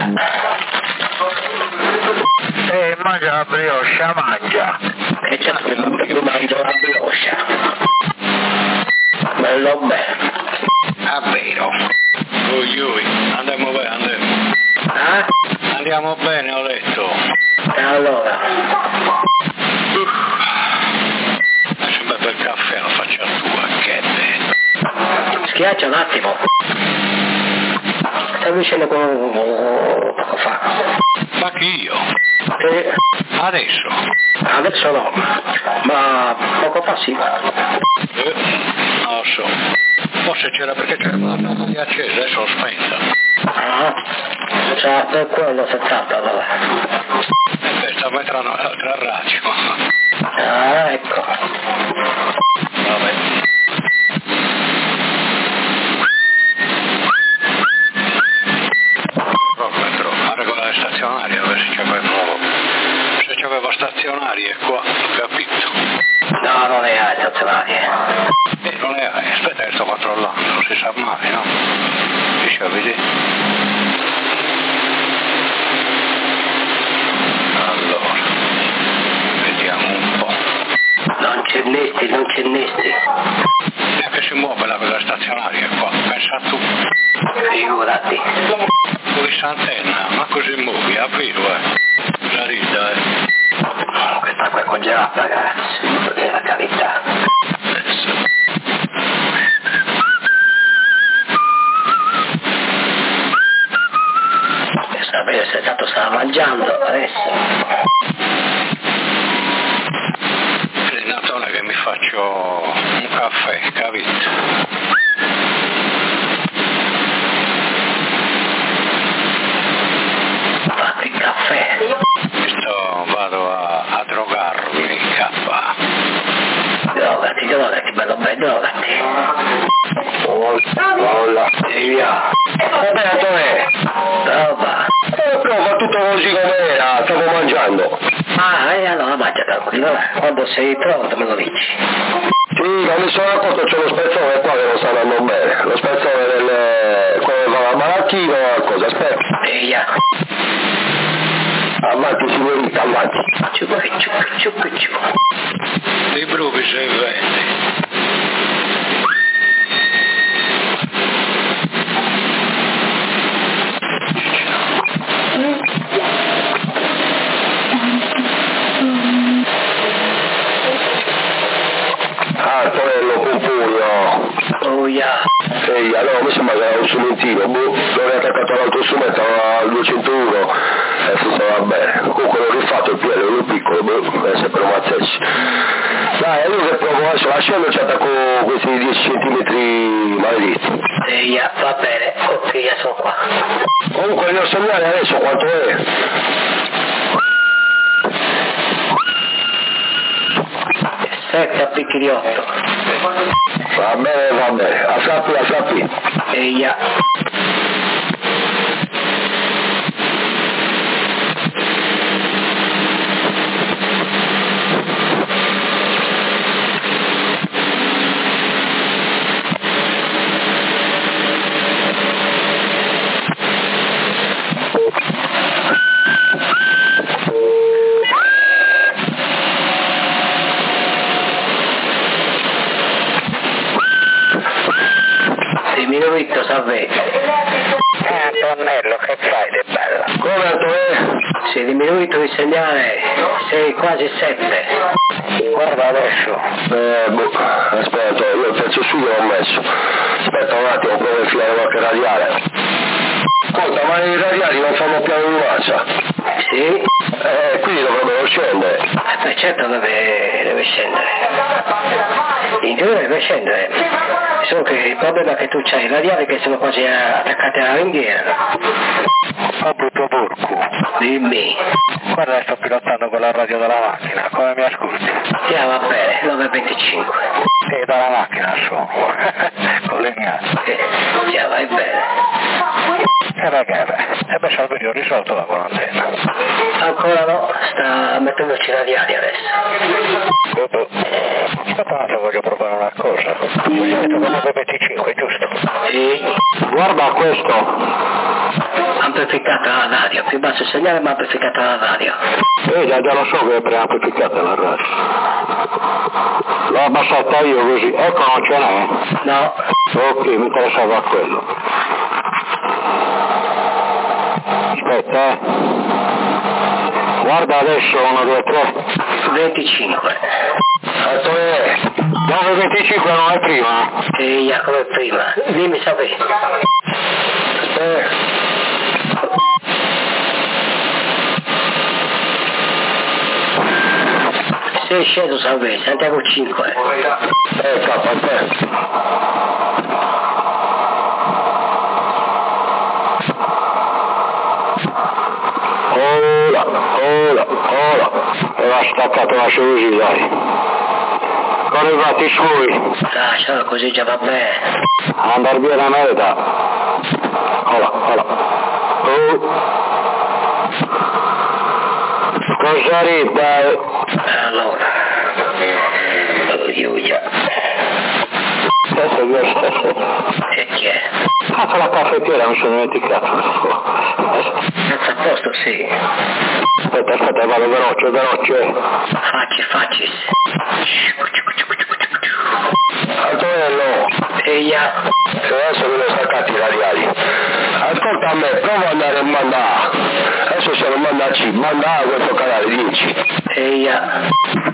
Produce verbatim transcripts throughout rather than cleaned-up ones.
E mangia la brioche, mangia. E certo che io mangio la brioche. Bello bene. Ah, vero. Ui, ui, andiamo bene, andiamo. Ah? Andiamo bene, ho detto. E allora? Lascia un bel caffè, lo faccio a tua, che bello. Schiaccia un attimo. Stai dicendo poco fa. Ma che io? Che... Adesso? Adesso no, ma poco fa sì. Eh, non lo so. Forse c'era perché c'era la lampada accesa, adesso l'ho spenta. Ah, cioè per quello settanta allora. E beh, sta mettendo l'altra radio. Ah, ecco. Vabbè. Metro, a regolare stazionaria, a ver se c'avevo, se c'avevo stazionarie qua, ho capito. No, non ne hai stazionarie. E non ne hai, aspetta che sto controllando, non si sa mai, no? Dice a vedere. Allora, vediamo un po'. Non c'è nesti, non c'è nesti. Neanche si muove la quella stazionaria qua, pensa tu. Figurati. Questa antenna, ma così muovi, a vero, eh. La rida, eh. Questa qua è congelata, ragazzi. Per la carità. Adesso. Per sapere se tanto stava mangiando adesso. Il Natale che mi faccio un caffè, capito? Fatti il caffè. Sto, vado a, a drogarmi, cappa. Drogati, drogati, bello bello, drogati. Olla, e via. Vabbè, dov'è? Prova. Eh, prova tutto così com'era, stavo mangiando. Ah, e allora mangia tranquillo, eh. Quando sei pronto me lo dici. Sì, ma mi sono accorto c'è lo spezzone qua che non sta andando bene. Lo spezzone del... quello che fa la malattia o qualcosa, aspetta. E via. Avanti signorita, avanti. Ciucchi, ciucchi, ciucchi, ciucchi. Dei brubi sei venti. Ah, Tonello, con pugno. Oh, yeah. Ehi, allora mi sembra che era un strumentino, boh, dove è attaccato all'altro strumento, al duecentouno, e si stava bene. Comunque l'ho rifatto il piede, quello piccolo, boh, è sempre un mazzessi. Dai, io che provo adesso, lasciando ci attacco questi dieci centimetri maledetti. E yeah, va bene, ok, io sono qua. Comunque il mio segnale adesso quanto è? Sette a picchi di otto. Va bene, va bene, a frappi, a frappi. E yeah. Diminuito, salve. Eh, Antonello, che fai di bella? Come Antonello? Si è diminuito il segnale, sei quasi sette. Guarda adesso. Eh, boh, aspetta, io il pezzo su l'ho messo. Aspetta un attimo, provo a infilare qualche radiale. Ascolta, ma i radiali non fanno piano di marcia? Sì? Eh, quindi dovrebbero scendere. Eh, beh, certo deve, deve scendere. In teoria deve scendere. Solo che il problema è che tu c'hai i radiali che sono quasi attaccati alla ringhiera. Oh, brutto porco. Dimmi. Guarda, sto pilotando con la radio della macchina, come mi ascolti? Sì, va bene, nove e venticinque. Sì, dalla macchina sono. Con le mie. Sì, sì, vai bene. E ragazzi, e beh, Salverio, ho risolto la quarantena. Ancora no, sta mettendoci i radiali adesso. Dopo. Aspetta, voglio provare una cosa. Voglio mettere nove e venticinque, giusto? Sì. Guarda questo. Quanto amplificata la radio, più basso il segnale ma amplificata la radio. Eh già, già lo so che è preamplificata la radio. L'ho abbassata io così, ecco non ce n'è? No. Ok, mi interessava quello. Aspetta, eh. Guarda adesso, uno, due, tre. venticinque. nove venticinque non è prima? Sì, come prima. Dimmi sapere. Eh. Sei sceso sapere, Santiago cinque. Eh, capo, aspetta. Ora, ora, ora. E va staccato la così, dai. Con i fatti suoi. Lascialo così già va bene. Andar via la merda. Ora, ora. Oh. Cosa rida? Allora. Io già. Adesso io E chi è? cazzo la caffettiera mi sono dimenticato. Senza posto, sì. Aspetta, aspetta, vado veloce, veloce. Facci, facci. Antonello, Eia. adesso mi sono staccati i radiali. Ascolta a me, prova ad andare in banda A. Adesso sono in banda C, banda A questo canale dieci. Eia.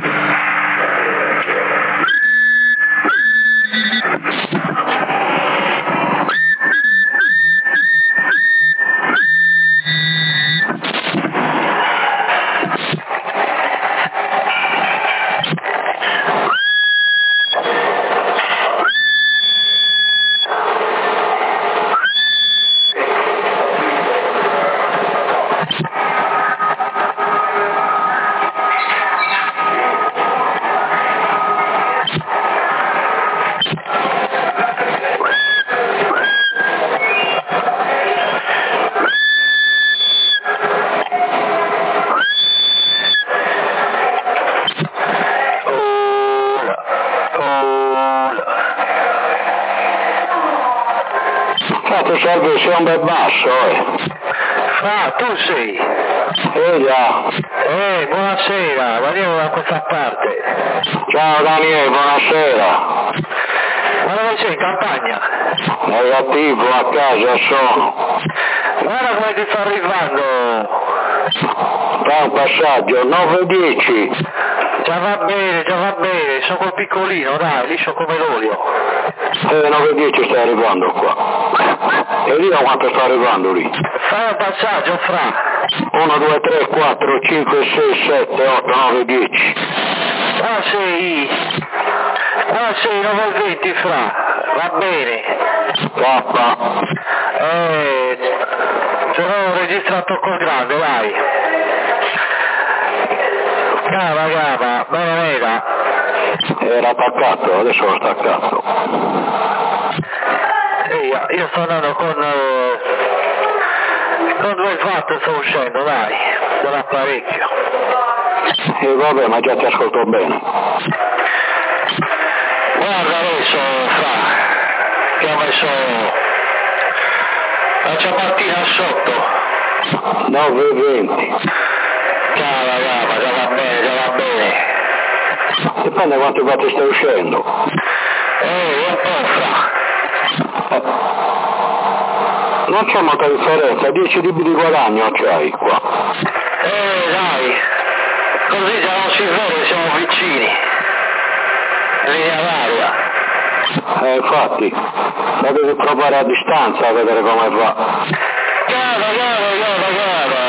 Tu serve sei un bel basso, eh. Ah, tu sei. Eh già. Eh, buonasera, veniamo da questa parte. Ciao Daniele, buonasera. Ma dove sei, in campagna? Negativo, a casa sono. Guarda come ti sto arrivando. Fai un passaggio, nove dieci. Già va bene, già va bene, sono col piccolino, dai, lì sono come l'olio. Eh, nove dieci stai arrivando qua. E io quanto sto arrivando lì? Fai un passaggio fra. uno, due, tre, quattro, cinque, sei, sette, otto, nove, dieci. Qua sei. Qua sei nove venti fra. Va bene. K. Eh, ce l'ho registrato col grande, dai. Cava, cava, bene, mega. Era attaccato, adesso l'ho staccato. Ehi, io sto andando con, eh, con due watt, sto uscendo, dai, dall'apparecchio. E vabbè, ma già ti ascolto bene. Guarda adesso, fra, che ho messo la ciabattina sotto. nove venti. Cava, cava, già va bene, già va bene. Dipende quanto watt stai uscendo. Eh, un po' fra. Eh. Non c'è molta differenza, dieci dB di guadagno c'hai qua. Eh, dai, così già non si vede, siamo vicini. Linea d'aria. Eh, infatti, la devi provare a distanza a vedere come va. Cava, cava, cava, cava.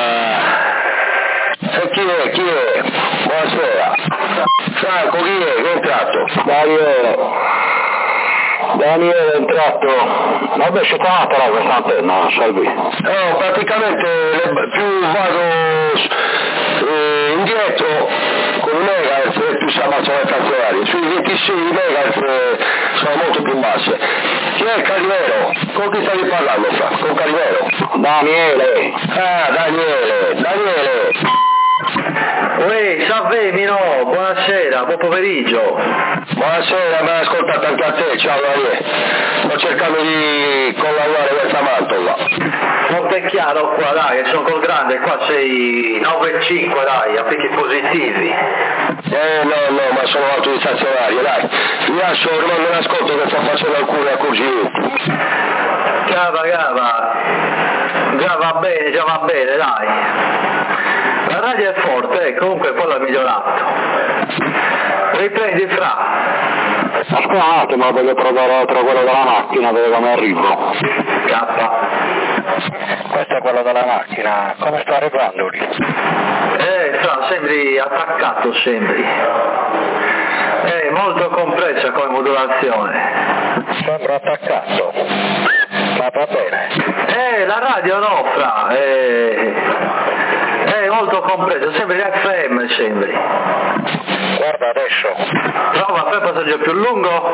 E chi è? Chi è? Buonasera. Franco, chi è? Che è entrato? Daniele. Daniele è entrato. Vabbè, si è chiamata là questa antenna, Salvi. Eh, praticamente le, più vado eh, indietro con i megahertz più si abbassano le fazionali. Sui ventisei megahertz eh, sono molto più basse. Chi è il Calimero? Con chi stavi parlando, Fra? Con Calimero? Daniele. Ah, Daniele, Daniele. Uè, Savemi, no, buonasera, buon pomeriggio. Buonasera, mi hai ascoltato anche a te, ciao Daniele. Sto cercando di collaborare questa Mantova. Non è chiaro qua, dai, sono col grande, qua sei nove e cinque, dai, a picchi positivi. Eh no, no, ma sono autorizazionario, dai. Mi lascio, rimando in ascolto che sto facendo alcuni accorgimenti. Cava, cava, già va bene, già va bene, dai. La radio è forte, eh, comunque poi l'ha migliorato. Riprendi fra. Aspetta un attimo, voglio provare altro quello della macchina, vedo come arrivo. K. Questo è quello della macchina, come sta arrivando lì? Eh, fra, sembri attaccato, sembri. È molto compressa come modulazione. Sembra attaccato, ma va bene. Eh, la radio no, fra, è, è molto compressa, sembri F M, sembri. Guarda adesso. Prova, fai un passaggio più lungo.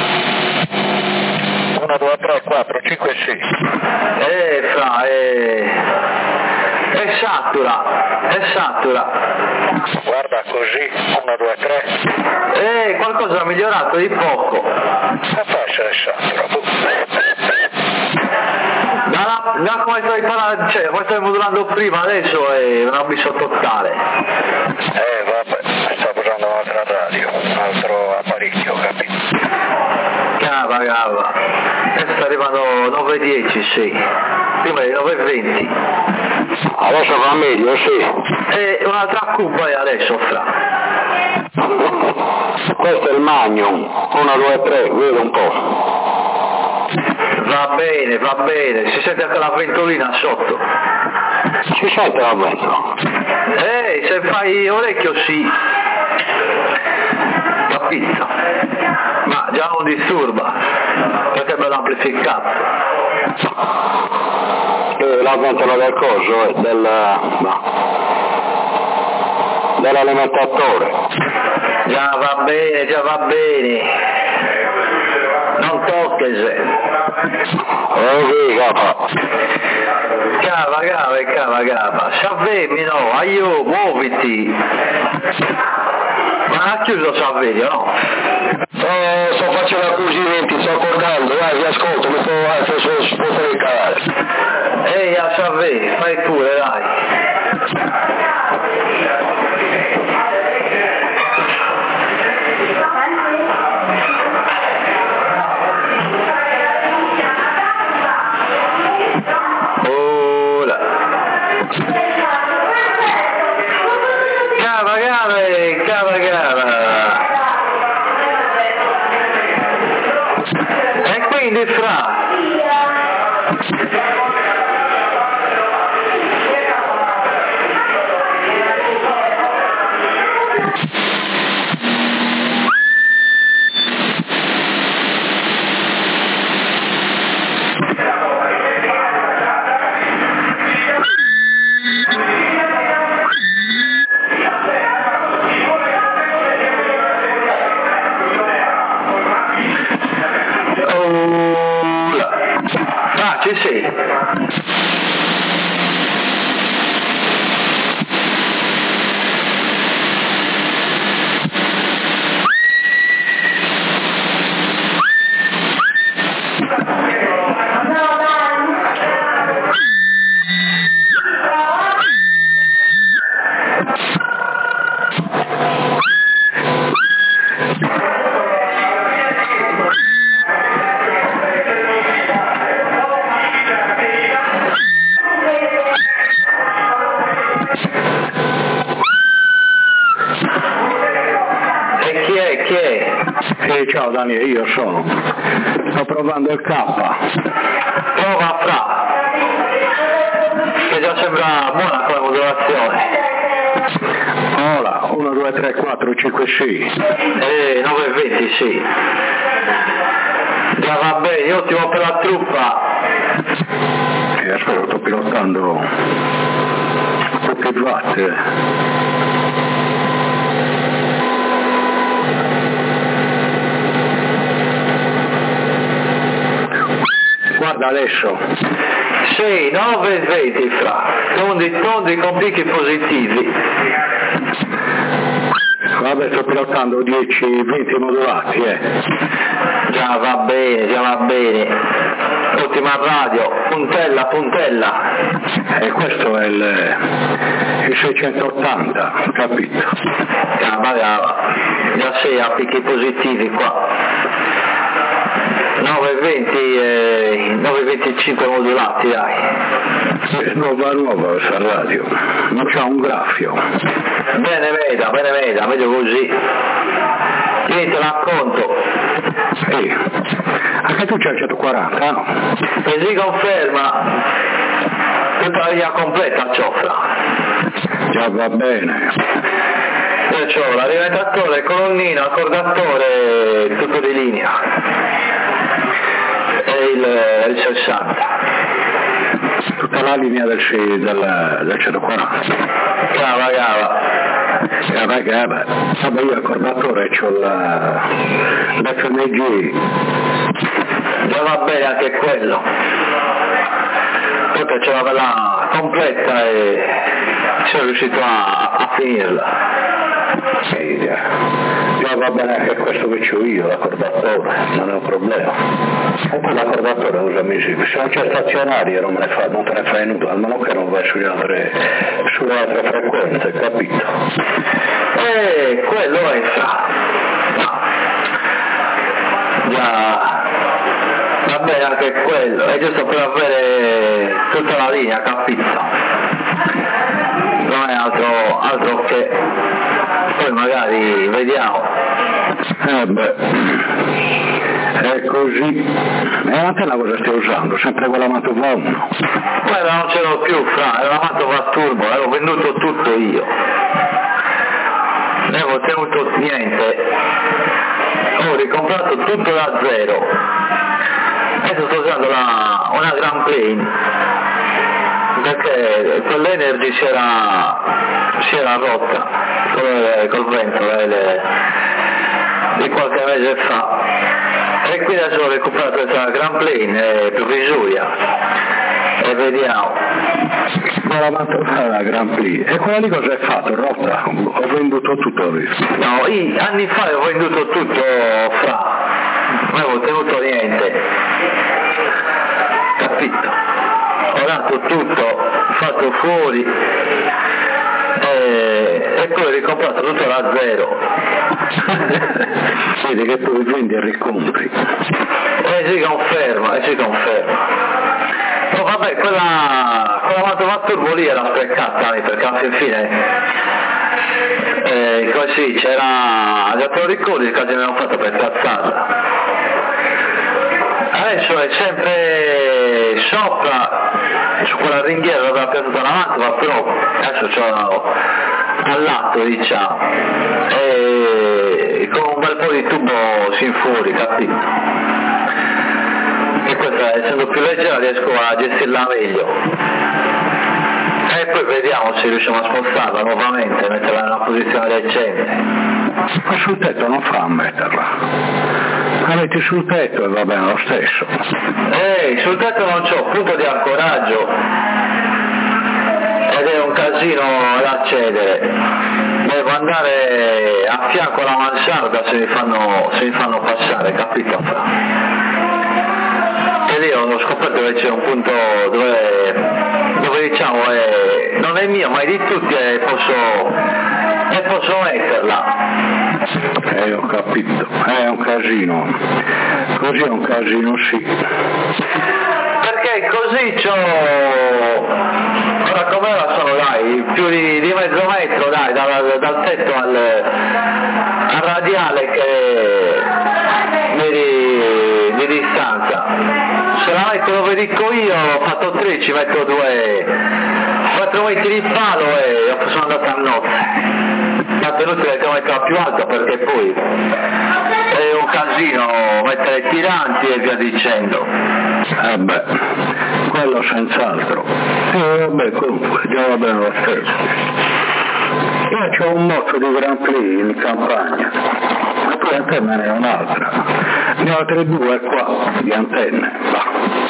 uno, due, tre, quattro, cinque, sei. Eh, fra, è... è satura, è satura. Guarda così, uno, due, tre. Eh, qualcosa ha migliorato di poco. Ma fa essere saturo. Da, da come stai parlando, cioè, come stai modulando prima, adesso è un abisso totale. Eh, vabbè, sto usando un'altra radio, un altro apparecchio, capito? Cava, cava. Adesso sta arrivando nove e dieci, sì. Prima di nove e venti. Adesso va meglio, sì. E un'altra cupa è adesso, fra. Questo è il Magnum, uno, due, tre, vedo un po'. Va bene, va bene, si sente anche la ventolina sotto. Si sente la ventola? Eh, se fai orecchio sì. Capito? Ma già non disturba, perché è bello amplificato. Eh, la ventola del coso, eh, del... no. dell'alimentatore. Già va bene, già va bene. Non tocchi se. Ok, capa. Cava, cava, cava, cava. Savemi, no, aio, muoviti. Ma ha chiuso Savemi, no? Eh, sto facendo accorgimenti, sto accordando, dai, vi ascolto, mi sto eh, sto spostare il canale. Ehi, a Savemi, fai pure, dai. Cava, cava, cava, cava. E quindi fra. Ah, ci sei. Ciao Daniele, io sono. Sto provando il K. Prova fra. Che già sembra buona come modulazione. Ora, uno, due, tre, quattro, cinque, sei. Eh, nove e venti, sì. Già va bene, ottimo per la truppa. E aspetta, sto pilotando tutti i watt. Guarda adesso, Sì, nove e venti fra, tondi, tondi con picchi positivi. Vabbè, sto pilotando dieci venti modulati, eh. Già va bene, già va bene. Ultima radio, puntella, puntella. E questo è il, il seicentottanta, capito? Cava, cava. Già sei a picchi positivi qua. nove e venti e nove e venticinque modulati, dai. Sì, nuova nuova questa radio, non c'ha un graffio. Bene veda, bene veda, meglio così. Io te la racconto. Sì, anche tu c'hai il centoquaranta, no? E si conferma tutta la linea completa, ciofra. Già va bene. Io c'ho l'alimentatore, colonnina, accordatore, tutto di linea. E il, il sessanta. Tutta la linea del, del, del centoquaranta. Cava, cava. Cava, cava. Vabbè, io accordatore c'ho la, l'F M G. Già va bene anche quello. Poi c'è la bella completa e sono riuscito a, a finirla. Sì, già. Già va bene anche questo che c'ho io, l'accordatore, non è un problema. E poi l'accordatore usa misibile. Se non c'è stazionario non, me ne fa, non te ne fai nulla, almeno che non vai sulle altre, sulle altre frequenze, capito? E quello è fra. No. Già. Va bene anche quello, è giusto per avere tutta la linea, capito? Non è altro, altro che poi magari vediamo. Eh beh, è così. E anche la cosa stai usando, sempre quella Mantova uno. Quella non ce l'ho più, fra, era la Mantova Turbo, l'avevo venduto tutto io. Ne avevo tenuto niente. Ho ricomprato tutto da zero. Adesso sto usando la, una Grand Plane perché quell'Energy si era, si era rotta col, col vento le, le, di qualche mese fa e quindi adesso ho recuperato questa Grand Plane provvisoria e vediamo. Ma la Mantova la Grand Prix, e quella lì cosa hai fatto? Rotta? Ho venduto tutto lì. No, io, anni fa ho venduto tutto fra. Non avevo tenuto niente, capito? Ho dato tutto, fatto fuori e, e poi ho ricomprato tutto da zero. Vedi che poi vendi e ricompri. E si conferma, e si conferma. Oh, vabbè, quella, quella Mantova Turbo lì era sprecata, perché alla fine eh, così c'era, già te lo ricordi, quasi mi hanno fatto per cazzata. Adesso è sempre sopra, su quella ringhiera dove ha piazzato la Mantova, però adesso c'ho al lato, diciamo, e con un bel po' di tubo sin fuori, capito? E questa, essendo più leggera, riesco a gestirla meglio. E poi vediamo se riusciamo a spostarla nuovamente, metterla in una posizione decente. Ma sul tetto non fa a metterla. La metti sul tetto e va bene lo stesso. Ehi, sul tetto non c'ho punto di ancoraggio ed è un casino da accedere. Devo andare a fianco alla mansarda se mi fanno, se mi fanno passare, capito? E lì ho scoperto che c'è un punto dove, dove diciamo è, non è mio ma è di tutti e posso, e posso metterla. Eh, ho capito, è un casino, così è un casino, sì. Perché così c'ho, ora come la sono dai, più di, di mezzo metro dai, dal, dal tetto al, al radiale che di, di distanza. Se la metto dove dico io ho fatto tre, ci metto due, quattro metri di palo e sono andato a nozze. Ma per inutile che metterla più alta perché poi è un casino mettere tiranti e via dicendo. Eh beh, quello senz'altro. Eh vabbè, comunque, già va bene lo stesso. Io ho un motto di Grand Prix in campagna, e poi a te me ne è un'altra. Ne ho altre due qua di antenne. Va.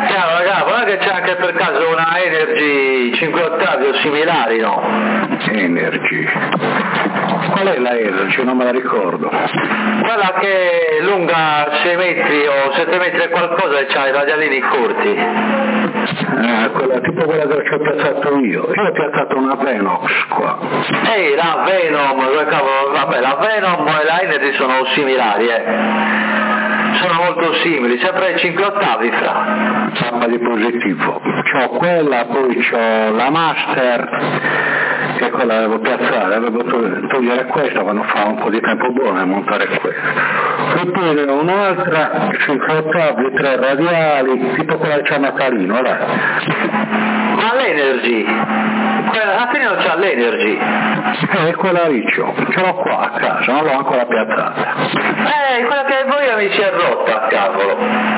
Cavolo, cavolo, non è che c'è anche per caso una Energy cinque ottavi o similari, no? Energy. Qual è la Energy? Non me la ricordo. Quella che è lunga sei metri o sette metri e qualcosa e c'ha i radialini corti. Ah, quella, tipo quella che ci ho piazzato io. Io ho piazzato una Venox qua. Ehi, la Venom, cavolo, vabbè, la Venom e la Energy sono similari, eh. Sono molto simili, sempre cinque ottavi fra. Tappa di positivo. C'ho quella, poi c'ho la Master, che quella devo piazzare, devo togliere questa quando fa un po' di tempo buono e montare questa. E poi ne ho un'altra, cinque ottavi, tre radiali, tipo quella che c'ha Natalino, là. Ma l'Energy? Quella, alla fine non c'ha l'Energy. Eh, quella lì c'ho, ce l'ho qua a casa, non l'ho ancora piazzata. Eh, quella che voi mi si è rotta, cavolo.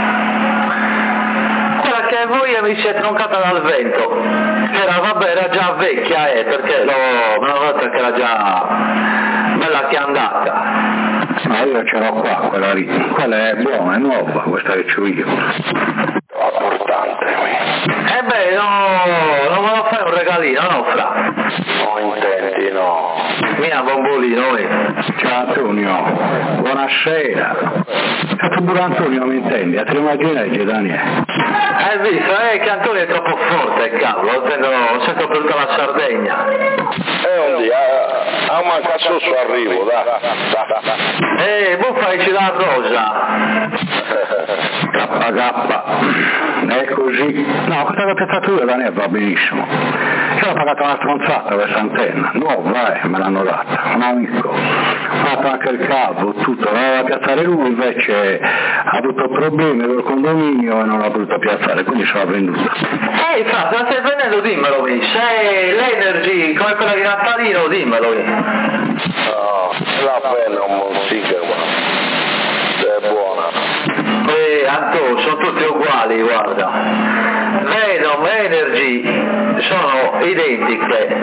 Quella che voi mi si è troncata dal vento. Era, vabbè, era già vecchia, eh, perché l'ho, me l'ho rotta che era già bella che è andata. Ma io ce l'ho qua, quella lì. Quella è buona, è nuova, questa che c'ho io. Importante. Eh beh, no, non me lo fai un regalino, no, fra? Non intendi, no. Mia bombolino, eh. Ciao Antonio, buonasera. E tu pure Antonio mi intendi, a te immagini Daniele? Hai visto, eh, che Antonio è troppo forte, cavolo, lo sento, lo sento per tutta la Sardegna. Eh, un dia, a manca su arrivo, da, da, da. Eh, buffaici la rosa. K K, è così. No, questa che ho piazzato io Daniele va benissimo. Io ho pagato una stronzata questa antenna, nuova, eh, me l'hanno data, un amico. Ho fatto anche il cavo, tutto, l'aveva piazzare lui, invece ha avuto problemi col condominio e non l'ha voluto piazzare, quindi se l'ha venduta. Ehi, fra, se la stai vendendo dimmelo, mi. Se l'Energy, come quella di Natalino, dimmelo. No, la pena non si chiama. È buona. Eh, Anto, sono tutti uguali, guarda. Venom, Energy sono identiche.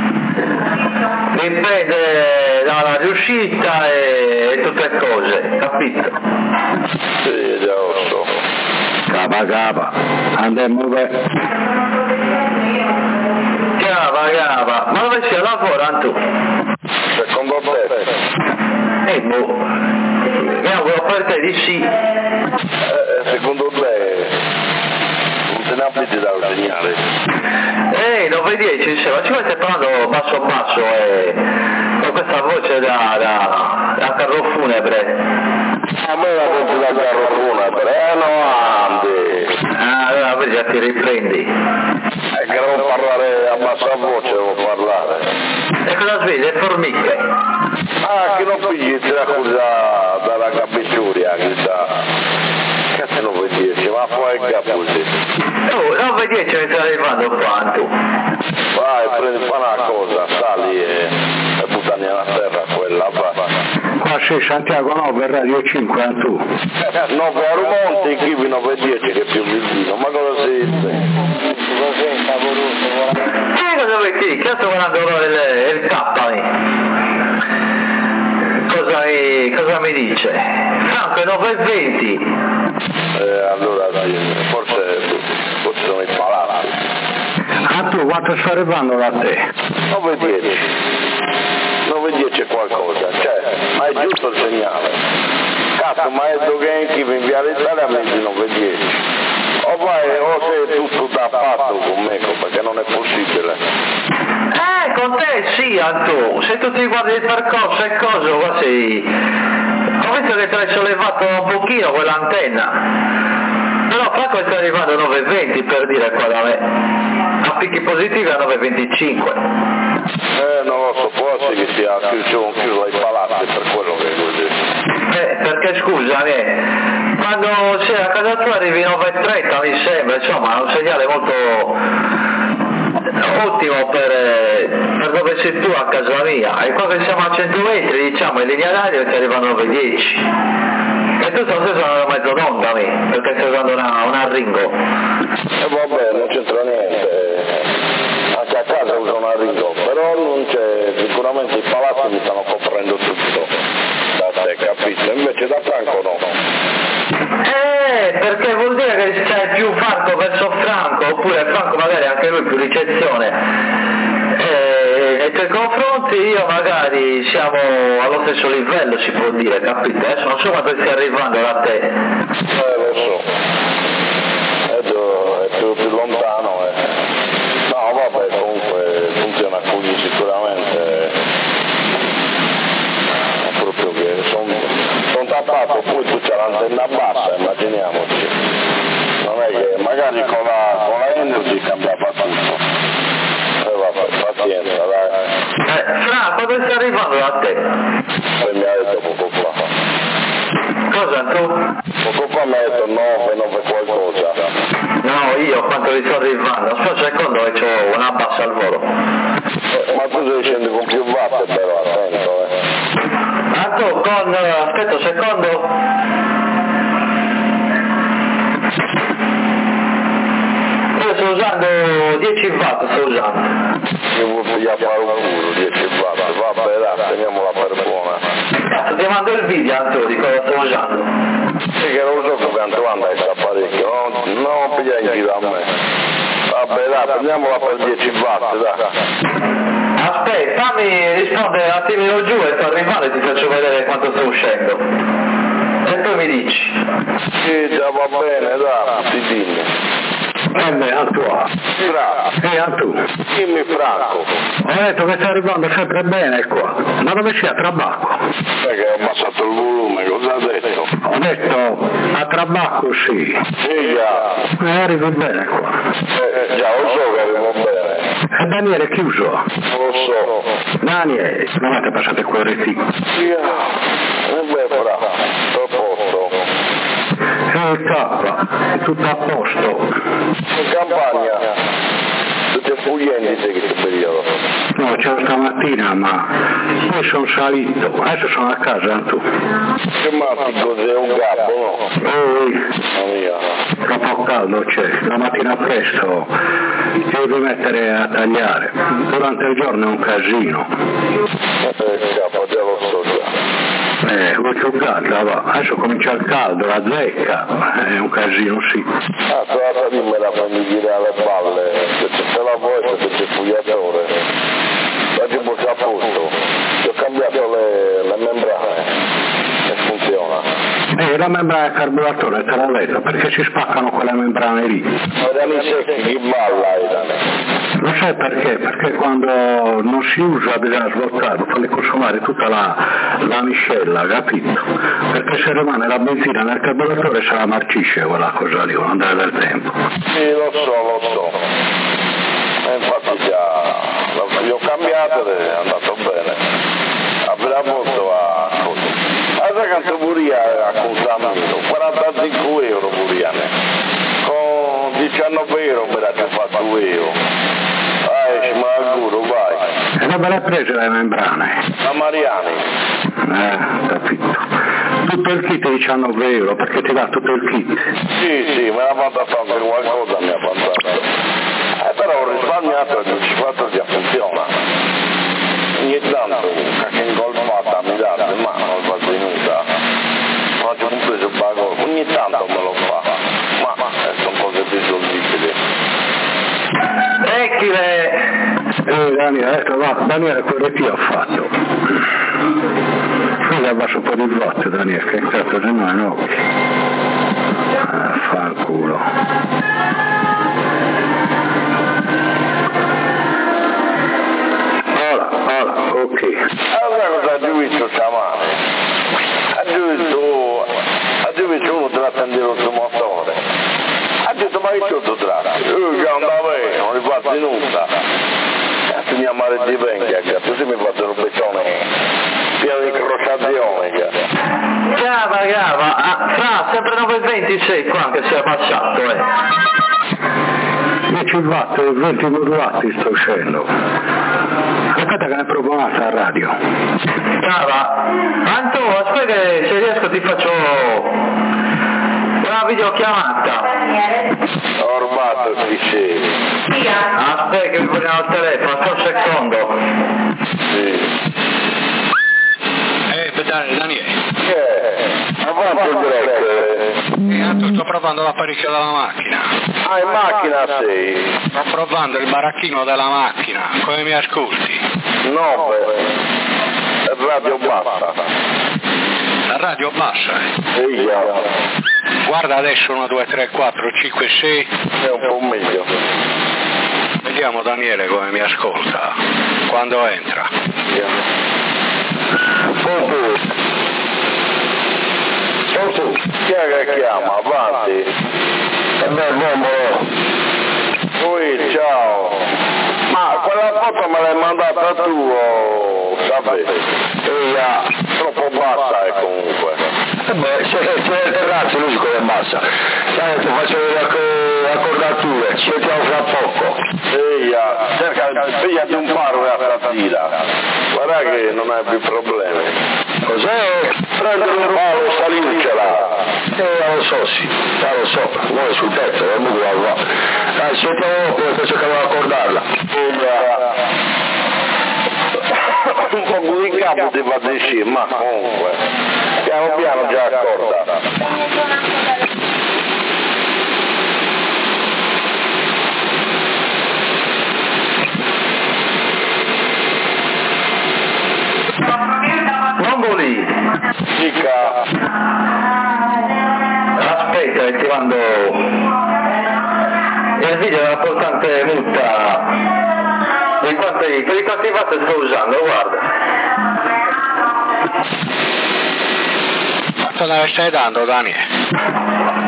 Dipende dalla riuscita e, e tutte cose, capito? Sì, già lo so. Capa capa, andiamo bene. Cava, cava, ma dove si lavora, Anto? Secondo te? Eh, boh, mi auguro per te di sì. Eh, secondo te non te ne avviti dal segnale? Ehi, nove dieci, ma ci stai parlando basso basso e con questa voce da, da, da carro funebre. A me la voce da carro funebre, eh no Andi. Ah, allora vedi già ti riprendi. È che devo parlare a bassa voce, devo parlare. E cosa svegli? Le formiche? Ah, che non pigli la cosa dalla capicciuria, chissà. Che se non vedi, ma poi il caputi. Oh, nove dieci mi stai arrivando quanto? Vai, prendi, fa una cosa, sali e, e buttani alla terra quella, va. Qua c'è Santiago nove, Radio cinque, tu. nove a Rumonti, Chivi nove dieci che è più vicino, ma cosa si dice? Eh, cosa vuoi dire? Che sto guardando il, il K, cosa mi, cosa mi dice? Franco è nove e venti. Eh, allora forse, forse sono i palazzi. Ah tu, quanto sta arrivando da te? nove dieci. nove dieci è qualcosa, cioè, ma è giusto il segnale. Cazzo, ma è Doghenchi in Viale Italia a nove dieci. O vai, o sei tutto da fatto con me, perché non è possibile. Eh, con te sì, Anto, se tu ti guardi il percorso e cosa, qua sei... Ho visto che ti hai sollevato un pochino quell'antenna, però fra questo è arrivato a nove e venti per dire qua da me, a picchi positivi a nove e venticinque. Eh, non lo so, può essere che sia chiuso, chiuso ai palazzi per quello che è così. Eh, perché scusa, eh, quando sei a casa tua arrivi nove e trenta mi sembra, insomma è un segnale molto ottimo per, eh, per dove sei tu a casa mia, e qua che siamo a cento metri diciamo in linea d'aria ti arriva a nove e dieci e tu stai usando mezzo d'onda perché stai usando una, una Ringo. E eh, vabbè, non c'entra niente, anche a casa uso una Ringo, però non c'è, sicuramente i palazzi mi stanno coprendo tutto da te, capito? Invece da Franco no. Eh, perché vuol dire che c'è più farco per magari anche lui più ricezione. E nei tuoi confronti io magari siamo allo stesso livello, si può dire, capito? Adesso non so quanto stia arrivando da te. Eh, lo so. Adesso è più, più lontano. Eh. No, vabbè, comunque funziona così sicuramente. È proprio che sono son tappato, poi tu c'è l'antenna bassa, immaginiamoci. Non è che magari con la, con la Energy cambiava tutto. Eh vabbè, pazienza, dai. Eh, Fra, quando stai arrivando da te? Poi mi ha detto poco fa. Cosa tu? Poco fa mi ha detto nove, nove qualcosa. No, io quanto vi sto arrivando? Aspetta un secondo che c'ho una bassa al volo. Eh, ma tu devi scendere con più watt però, attento, eh. Ah, tu con... aspetta un secondo. Io sto usando dieci watt, sto usando. Io vuoi pigliare a fare un culo, dieci watt, vabbè dai, teniamola per buona. Cazzo, ti mando il video Antonio di cosa sto usando. Sì che non lo so quanto anda questo apparecchio, non, non pigliare in giro a me. Vabbè dai, prendiamola per dieci watt, dai. Aspetta, fammi rispondere un attimino giù e sto arrivando e ti faccio vedere quanto sto uscendo. E poi mi dici. Sì, già va bene, dai, ti dimmi. Eh beh, Antoine. Fra, E Antu? dimmi Franco. Ho detto che sta arrivando sempre bene qua. Ma dove sia Trabacco? Sai che ho abbassato il volume, cosa ha detto? Ho detto a Trabacco sì. Sì, già. E arrivo bene qua. Eh, già, lo so che arrivo bene. E Daniele è chiuso. Non lo so. Daniele, non avete passato quel ritiro. Sì, e beh, fra, sto a posto. E il K, è tutto a posto. In campagna, tutti puglienti in questo periodo. No, c'ero stamattina, ma poi sono salito. Adesso sono a casa, Antu. Che matti cos'è un gabbo, no? Poi, Oh mia. troppo caldo c'è. Stamattina presto ti devi mettere a tagliare. Durante il giorno è un casino. Eh, capo, già lo so già. Eh, vuoi giocare, va. Adesso comincia il caldo, la zecca, è un casino, sì. Ah, trovata di me la fammi girare alle balle, se c'è la voce, se c'è il pugliatore. Oggi un po' a posto, ci ho cambiato le, le membrane e funziona. Eh, la membrana del carburatore te l'ho detto, perché si spaccano quelle membrane lì. Erano secchi, chi balla erano? Lo sai perché? Perché quando non si usa bisogna svoltarlo, farle consumare tutta la, la miscela, capito? Perché se rimane la benzina nel carburatore se la marcisce quella cosa lì, non deve del tempo. Sì, lo so, lo so. E infatti già, li ho cambiate ed è andato bene. Avrà molto a cosa. Allora quanto pure a contamino, quarantacinque euro pure a me. Con diciannove euro me l'ha fatto euro. Vai, ma auguro, vai. E non me le ha prese le membrane? La Mariani. Eh, capito. Tutto il kit diciannove euro, perché ti dà tutto il kit. Sì, sì, me l'ha fatta fare per qualcosa, mi ha fatto. Eh, però ho risparmiato e il cinquanta già funziona. Ogni tanto, che ingolfata mi dà, ma non fa venuta. Faccio un preso pago, ogni tanto me lo fa. Ma, ma eh, sono cose risolvibili. Ecchile! Eh, Daniele, ecco, va, Daniele, quello che ho fatto. Quindi abbasso un po' di watt, Daniele, che cazzo se no è no. Ah, fa il culo. Ora, ora, ok. Allora cosa ha giusto stamane? Ha giusto, ha giusto uno deve attendere il suo motore. Ha detto ma che tutto tratti? Io già andavo bene, non li faccio nulla. Se mia madre ti venga, così mi faccio un beccione pieno di crociazione. Grava, grava, ah, Fra, sempre nove e ventisei qua che si è passato, eh. dieci watt, ventidue watt sto uscendo. Aspetta che ne provo un'altra a radio. Brava. Anto, aspetta che se riesco ti faccio una videochiamata. Ho rubato il cliché. Aspetta che mi prendiamo il telefono, aspetta un secondo. Sì. Eh, Daniele. Che? Avanti il break. Intanto sto provando l'apparecchio della macchina. Ah, in macchina sei? Sto provando il baracchino della macchina, come mi ascolti? No, beh, radio bassa. La radio bassa, eh? Sì, già. Guarda adesso uno, due, tre, quattro, cinque, sei. È un po' meglio. Vediamo Daniele come mi ascolta quando entra. Pronto? Pronto? Chi è che chiama? Avanti. E beh, bombolo. Poi, ciao. Ma quella foto me l'hai mandata tu, oh, sapete? E ah, troppo bassa è comunque. Eh beh, se c'è il terrazzo, lui come è bassa. Dai, ti faccio le accordature, ci sentiamo fra poco. Ehi, ah, cerca, pigliati un paro e a statira. Guarda che non hai più problemi. Cos'è? Prendere un palo, salircela. Eh, lo so, sì, già lo so, noi sul tetto, non mi guarda. Dai, ci sentiamo dopo, poi cerchiamo di accordarla. Un po' di capo ti fa descire, ma comunque, piano piano già accorda. Mongoli! Dica. Aspetta, che ti mando il video della portante multa di quanti, per i quanti watt sto usando, guarda. Quanto ne stai dando, Daniele?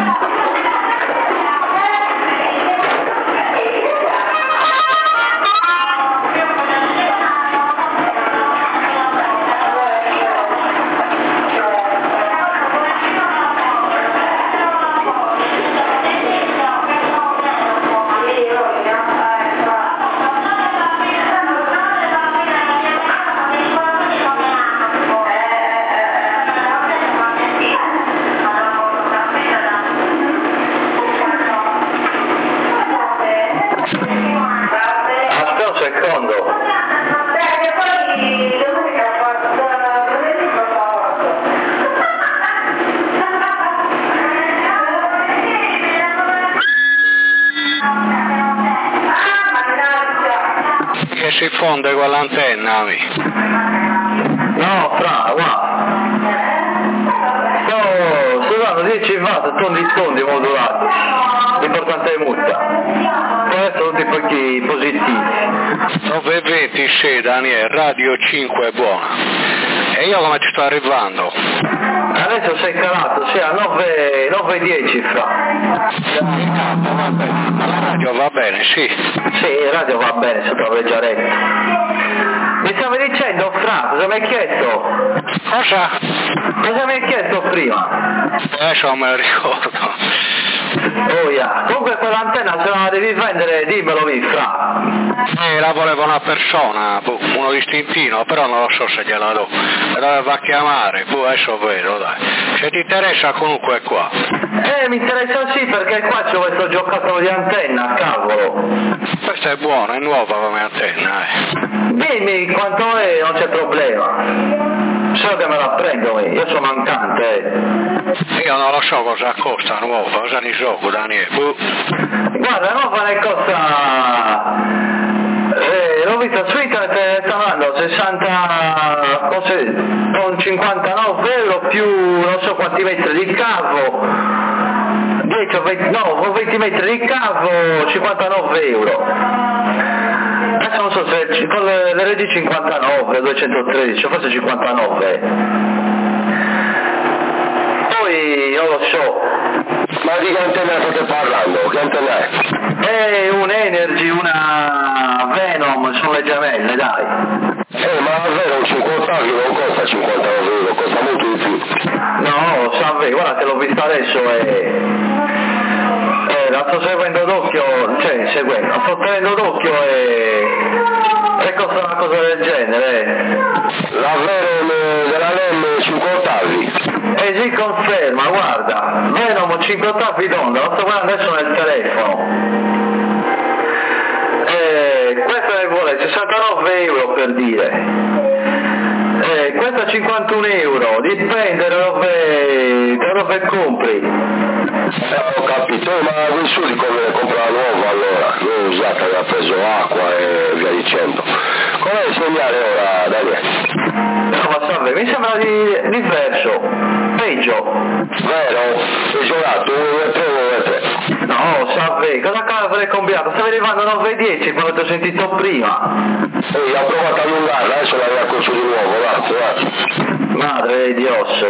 Si fonde con l'antenna, amico. No, fra, guarda. Sto, sto dando dieci watt, tondi scondi modulati. L'importante è multa. Poi adesso tutti i pacchi positivi. nove venti sei, Daniele, radio cinque è buona. E io come ci sto arrivando? Adesso sei calato, sei a nove dieci fra. La radio va bene, sì. Sì, il radio va bene sotto la Reggiaretta. Mi stavi dicendo, fra, cosa mi hai chiesto? Cosa? Cosa mi hai chiesto prima? Adesso non me lo ricordo. Oh yeah. Comunque quell'antenna se la devi vendere, dimmelo mi fra. Eh, la voleva una persona, uno distintino, però non lo so se gliela do. Me doveva chiamare, poi adesso vedo, dai. Se ti interessa comunque è qua. Eh, mi interessa sì, perché qua c'è questo giocattolo di antenna, cavolo. Questa è buona, è nuova come antenna, eh. Dimmi quanto è, non c'è problema. So che me la prendo io, sono mancante. Eh. Io non lo so cosa costa nuova, cosa ne so, Daniele. Buh. Guarda, nuova ne costa... Eh, l'ho vista su internet, sta andando sessanta... cos'è? Con cinquantanove euro più non so quanti metri di cavo. dieci o venti, no, venti metri di cavo, cinquantanove euro. Adesso non so se con le R D cinquantanove, duecentotredici, forse cinquantanove. Poi non lo so. Ma di che antenna state parlando? Che antenna è? È un Energy, una Venom, sono le gemelle, dai. Eh, ma davvero un cinquanta non costa cinquantanove euro, costa molto di più. No, salve, guarda che l'ho vista adesso e... Eh, la sto seguendo d'occhio, cioè seguendo, sto tenendo d'occhio e... e costa una cosa del genere. La Venom della L M cinque ottavi? Eh sì, conferma, guarda, Venom cinque ottavi d'onda, lo sto guardando adesso nel telefono. Eh, questo ne vuole sessantanove euro per dire. Eh, Eh, questo cinquantuno euro, dipende da dove, da dove compri. Eh, ho capito, ma qui su li conviene comprare nuovo allora, non usata che ha preso acqua e via dicendo. Qual è il segnale ora, Daniele? No, ma salve, mi sembra di, diverso, peggio. Vero? Isolato, uno due tre, uno due tre. No, salve, cosa avrei cambiato? Stavo arrivando a nove dieci quando ti ho sentito prima. Ehi, ho provato a allungarla, adesso la riaccorcio di nuovo, grazie, grazie. Madre di Dio,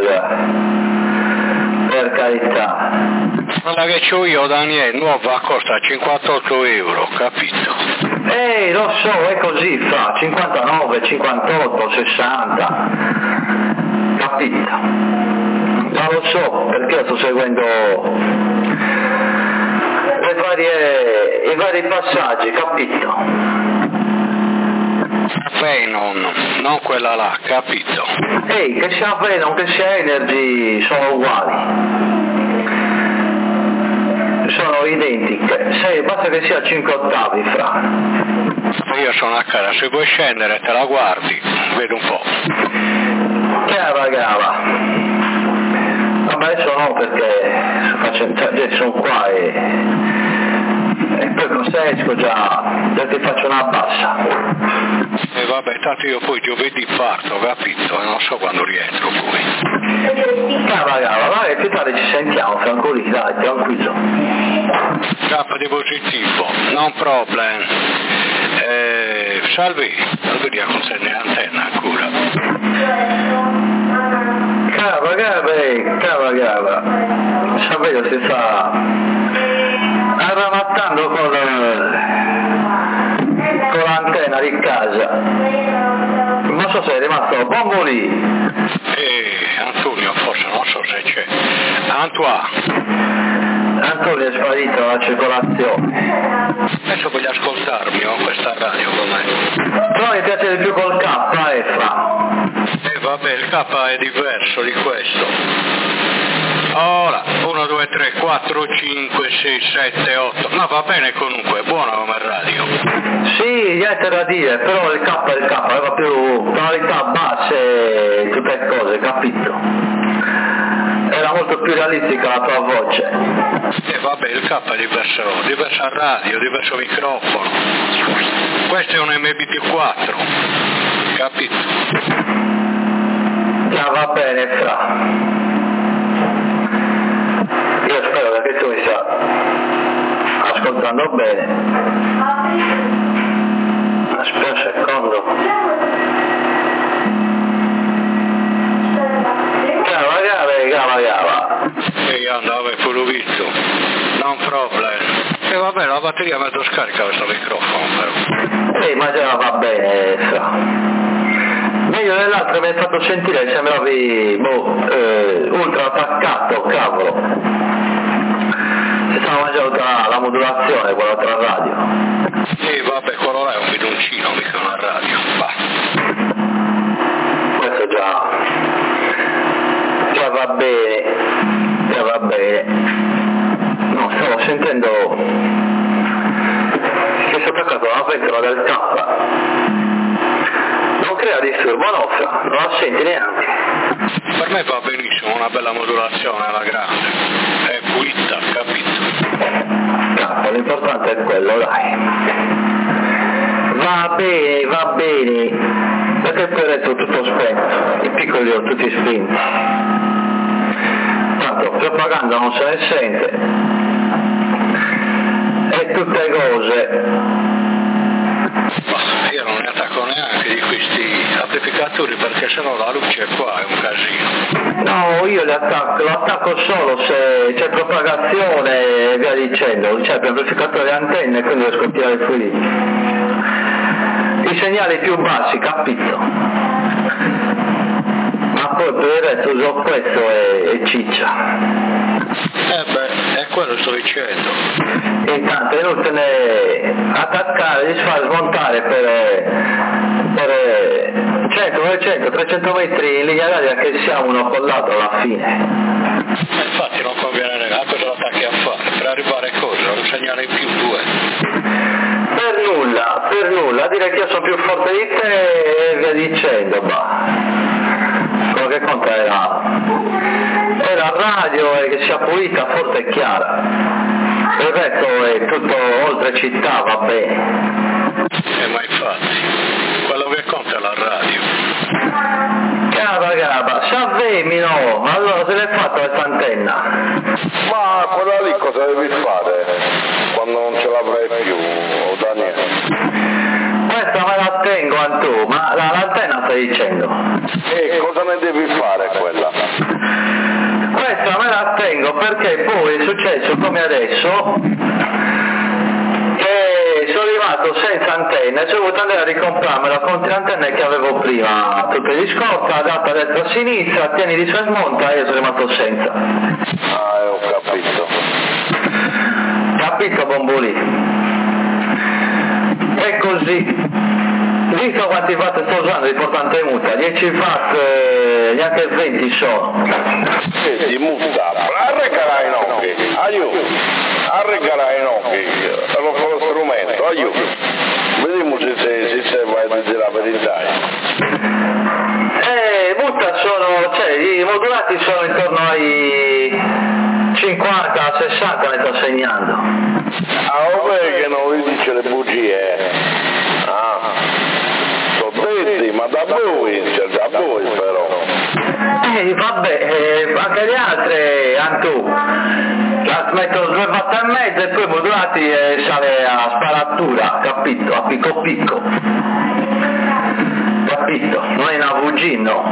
per carità. Quella che c'ho io, Daniele, nuova costa cinquantotto euro, capito? Ehi, lo so, è così, fra cinquantanove, cinquantotto, sessanta, capito? Ma lo so, perché sto seguendo le varie, i vari passaggi, capito? Venom, non quella là, capito? Ehi, che sia Venom, che sia Energy, sono uguali. Sono identiche, se basta che sia cinque ottavi, fra. Io sono a casa, se vuoi scendere te la guardi, vedo un po'. Cava, cava. Ma adesso no, perché sto facendo, sono qua e, e poi cosa esco già, già ti faccio una bassa. E vabbè, tanto io poi giovedì parto, capito? E non so quando rientro poi. Cava, cava, vai, più tardi ci sentiamo, Francolì, dai, tranquillo. K positivo, non problem. Eh, salve, salve a consegna antenna ancora. Cava, cava, cava, cava. Sapevo si sta arramattando con, con l'antenna di casa. Non so se è rimasto Bombolì. Eh, Antonio, forse non so se c'è. Antoine. Antonio è sparito dalla circolazione. Adesso voglio ascoltarmi, ho questa radio con me. Però mi piace di più col K, eh, fra. E vabbè, il K è diverso di questo. Ora, uno, due, tre, quattro, cinque, sei, sette, otto. Ma va bene comunque, è buono come radio. Sì, niente da dire, però il K è il K, aveva più tonalità basse e tutte le cose, capito? Era molto più realistica la tua voce. E vabbè, il K è diverso, diversa radio, diverso microfono. Questo è un M P T quattro, capito? Ah, va bene, fra. Io spero che tu mi stia ascoltando bene. Aspetta un secondo. Cava, cava, cava, cava. E io andavo e pure visto. Non problem. E vabbè, la batteria mezzo scarica questo microfono però. Sì, ma già va bene, fra. Meglio dell'altro mi hai fatto sentire, sembravi, boh, eh, ultra attaccato, cavolo. Si stava mangiando tutta la modulazione, quell'altra radio. Sì, vabbè, quello là è un bidoncino, mica una radio. Va. Questo già, già va bene, già va bene. No, stavo sentendo che si è attaccato alla pentola del K. Non crea disturbo, no, fra, non la senti neanche. Per me va benissimo, una bella modulazione alla grande. È pulita, capito? Capo, l'importante è quello, dai. Va bene, va bene. Perché poi adesso tutto spento, i piccoli ho tutti spinti. Tanto propaganda non se ne sente. E tutte cose. Ma io non ne attacco neanche di questi amplificatori perché sennò la luce qua è un casino. No, io li attacco, lo attacco solo se c'è propagazione e via dicendo, c'è per amplificatore e antenne, quindi riesco a tirare fuori i segnali più bassi, capito? Ma poi per il resto uso questo e, e ciccia. Eh beh, è quello sto dicendo. Intanto è inutile attaccare, disfare, smontare per, per cento, duecento, trecento metri in linea d'aria che siamo uno collato alla fine. Eh, infatti non conviene neanche, cosa lo attacchi a fare? Per arrivare a cosa? Un segnale in più, due. Per nulla, per nulla, dire che io sono più forte di te e via dicendo, bah. che conta è la, è la radio e che sia pulita, forte e chiara. Il resto è tutto oltre città, va bene. Eh, ma infatti, quello che conta è la radio. Cava, cava, savemi no, allora se l'hai fatta questa antenna? Ma quella lì cosa devi fare quando non ce l'avrai più, oh Daniele? Questa me la tengo, Antù, ma la, l'antenna stai dicendo? E cosa ne devi fare quella? Questa me la tengo perché poi è successo come adesso che sono arrivato senza antenne, cioè ho dovuto andare a ricomprarmela con le antenne che avevo prima, tutte di scorta, data a destra a sinistra, tieni di su e smonta e io sono rimasto senza. Ah, ho capito. Capito, Bombolì? È così. Visto quanti watt sto usando, l'importante è multa, dieci watt, eh, neanche venti sono. Sì, di multa, arregarai in occhi, aiuto, arregarai in occhi, lo con lo strumento, aiuto. Vediamo se si serve a dire la verità. Eh, multa sono, cioè, i modulati sono intorno ai cinquanta sessanta, ne sto segnando. Ah, vabbè che non vi dice le bugie, ah. Ma da voi, cioè da voi però. Eh, vabbè, eh, anche le altre, Antù, la mettono due watt e mezzo e poi modulati e sale a sparatura, capito? A picco picco. Capito? Non è una V G, no?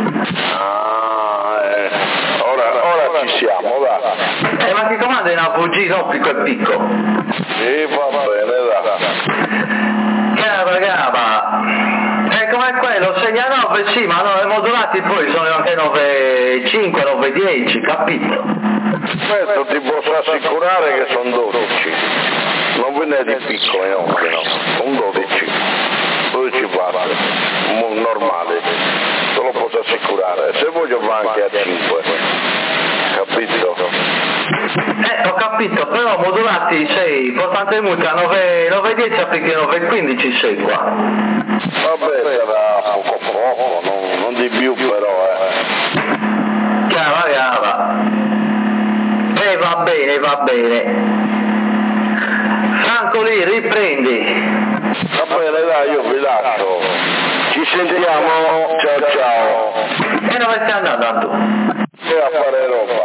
Ah, eh. Ora, ora ci siamo, va. Eh, ma ti comanda è una V G, no picco e picco? Sì, va bene, dai. Cava, cava. Come quello, segna nove sì, ma no, i modulati poi sono anche nove cinque, nove dieci, capito? Questo ti posso assicurare che sono dodici, non ve ne di piccoli, no, no, sono dodici, dodici watt, normali, te lo posso assicurare, se voglio va anche a cinque, capito? Eh, ho capito, però modulati sei, importante multa nove dieci applichi nove quindici sei qua. Vabbè, sarà poco poco, non, non di più però, eh. Cava, cava. E eh, va bene, va bene. Franco lì, riprendi. Va bene, dai, io vi lascio. Ci sentiamo, ciao ciao. E dove stai andando tu? E a fare roba.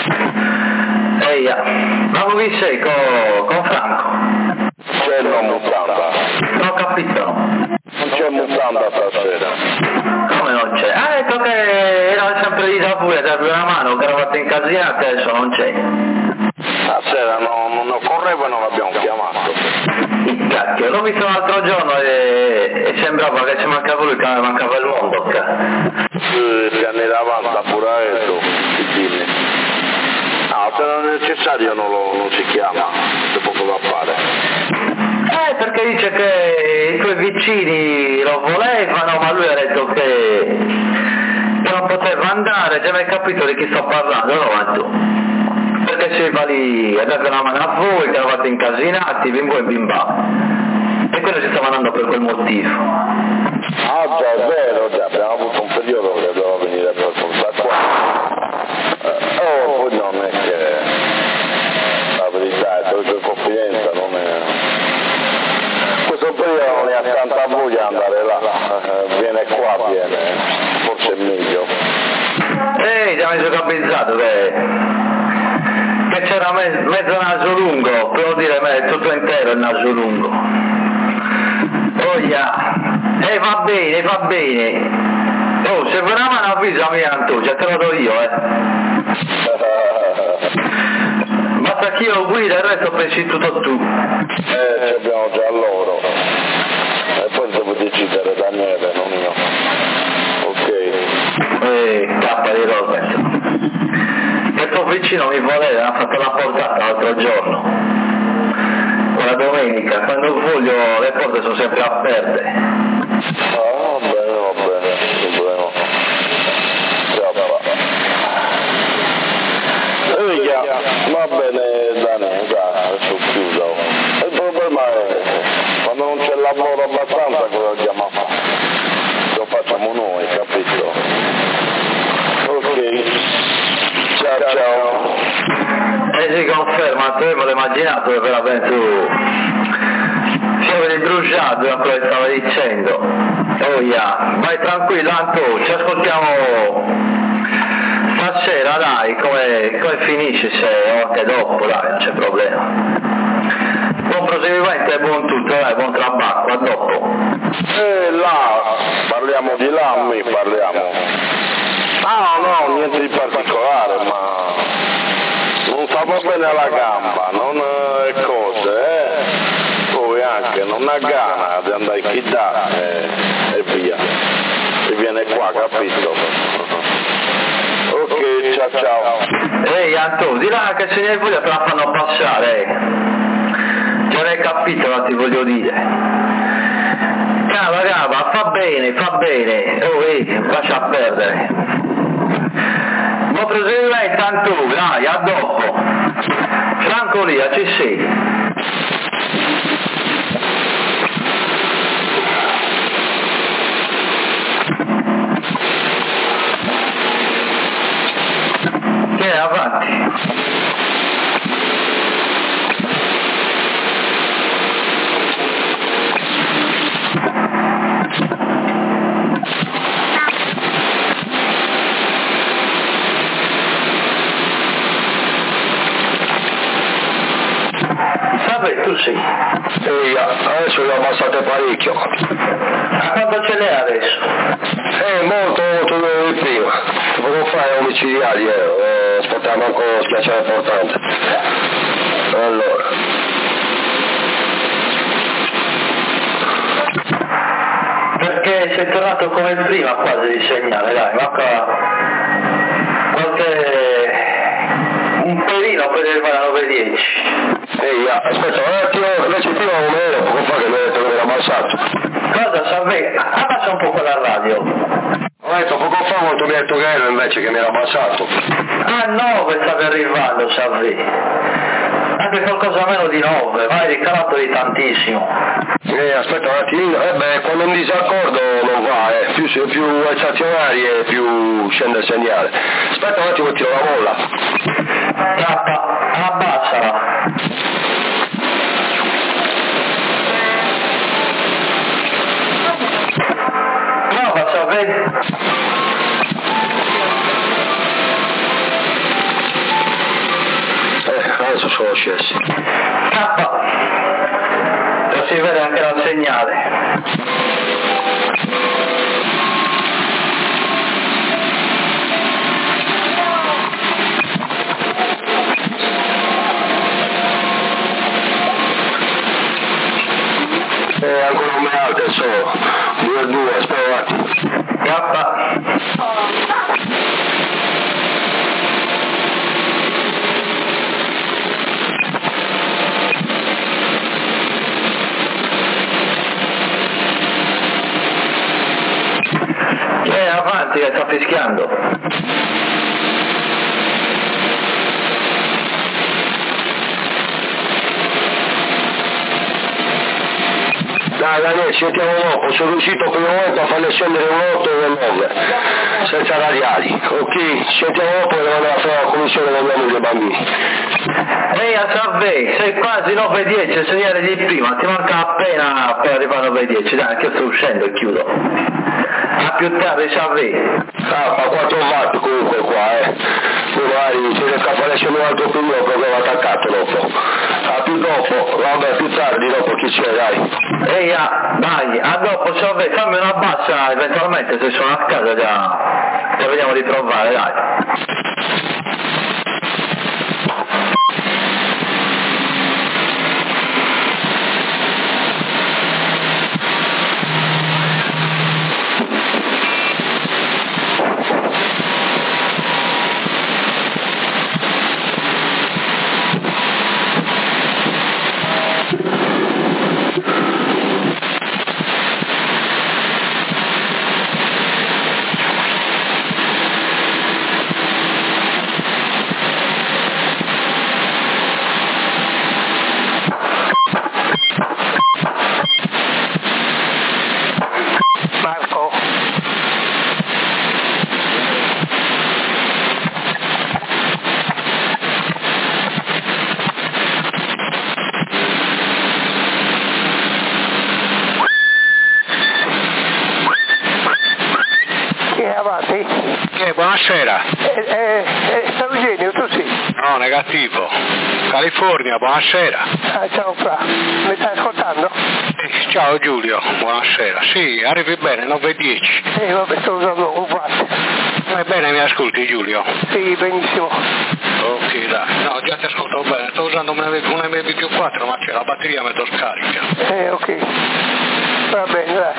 Eia, ma dove sei con, con Franco? C'è una mutanda. Non ho capito. Non c'è mutanda stasera. Come non c'è? Ah, ecco che era sempre lì da pure, darvi una mano, cravatta incasinata, adesso non c'è. Stasera non, non occorreva e non l'abbiamo chiamato. Il cacchio, l'ho visto l'altro giorno e, e sembrava che ci mancava lui, che mancava il mondo. Sì, anni davanti pure a esso, dimmi. No, se non è necessario non, lo, non si chiama, c'è poco da fare. Eh, perché dice che i tuoi vicini lo volevano, ma lui ha detto che, che non poteva andare, già mi hai capito di chi sto parlando, no, ma tu? Perché si va lì a dare una mano a voi, che eravate incasinati, bimbo e bimba. E quello ci stava andando per quel motivo. Ah già, è vero, già, abbiamo avuto un periodo che doveva venire per contatto qua. Eh, oh, poi non è che la verità è per confidenza, non è... Questo periodo non ha tanta voglia di andare là, eh, viene qua, viene, forse è meglio. Ehi, già mi sono capizzato che, che c'era me, mezzo naso lungo, per dire me, tutto intero il naso lungo. Oh yeah. E eh, va bene, va bene. Oh, se vuoi una mano avvisami Antù, cioè te lo do io, eh. Basta che io guida, il resto pensi tutto tu. Eh, ci abbiamo già loro. E poi devo decidere Daniele, non io. Ok. Eh, cappa di Roberto. Questo vicino mi voleva, ha fatto la portata l'altro giorno. La domenica, quando voglio le porte sono sempre aperte. Ah, va bene, va bene, problema. Già, va. Eh, va bene, Dani, dai, adesso chiuso. Il problema è quando non c'è lavoro abbastanza cosa andiamo a fare? Lo facciamo noi, capito? si conferma, tu me l'ho immaginato che per bene tu fiamme di bruciato da quello che stava dicendo. Oh yeah, vai tranquillo Anto, ci ascoltiamo stasera dai, come, come finisce se anche dopo dai, non c'è problema. Buon proseguimento e buon tutto, dai, buon trabacco, a dopo. E là, parliamo di lammi, parliamo. No, no, niente di particolare, ma non sta bene alla gamba, non è cose, eh. Poi anche non ha gana di andare a chiedere e, e via. E viene qua, capito? Ok, ciao ciao. Ehi Anto, di là che se ne voglio te la fanno passare, eh. Già hai capito cosa ti voglio dire. Cava, cava, fa bene, fa bene. Oh, ehi, lascia perdere. Ma proseguimento Anto, dai, a dopo. Franco Lia, ci sei. Che avanti. Vabbè, tu sì. Ehi, adesso le ho abbassate parecchio. A quanto ce l'hai adesso? Eh, molto, molto meno di prima. Poco fa è omicidiali, eh, eh aspettavo ancora schiacciare importante. Allora. Perché sei tornato come prima quasi di segnale, dai, manca qualche... un pelino per arrivare a nove dieci. Ehi, aspetta un attimo, invece prima un ero, poco fa che mi ha detto che mi era abbassato. Cosa Salve? Abbassa un po' quella radio. Ho detto poco fa quanto mi ha detto che ero invece che mi era abbassato. Ah nove stavi arrivando, Salve. Anche qualcosa meno di nove, vai ricalato di tantissimo. Eh, aspetta un attimino, eh beh, quando è in disaccordo non va, eh, più, più è stazionari e più scende il segnale. Aspetta un attimo, tiro la molla. Tappa, abbassala. Prova, Salve. Eh, adesso sono scesi. Tappa. Lo si vede anche dal segnale. Eh, ancora un me adesso due a due, aspetta un attimo. Tappa. Eh, avanti che sta fischiando. Dai Daniele, ci sentiamo dopo, sono riuscito per il momento a farle scendere un otto e un nove, senza radiali, ok? Ci sentiamo dopo e devo andare a fare la commissione con gli amici dei bambini. Ehi a Salve, sei quasi nove dieci, il segnale di prima, ti manca appena per arrivare a nove dieci, dai, anche io sto uscendo e chiudo. A più tardi Salve. Ah, fa quattro watt comunque qua, eh. Poi magari se riesco a fare scendere un altro primo proprio attaccato dopo. A più dopo, vabbè più tardi dopo chi c'è, dai. Ehi, ah, dai, a dopo Salve, fammi una bassa eventualmente se sono a casa già, ci vediamo di trovare, dai. buonasera. Eh, eh, eh, ciao Eugenio, tu sì? No, negativo. California, buonasera. Ah, ciao Fra, mi stai ascoltando? Eh, ciao Giulio, buonasera. Sì, arrivi bene, nove e dieci. Eh, vabbè, sto usando un watt. Va bene, mi ascolti Giulio? Sì, benissimo. Ok, dai. No, già ti ascolto bene. Sto usando un M V più quattro, ma c'è la batteria metto scarica. Eh, ok. Va bene, dai.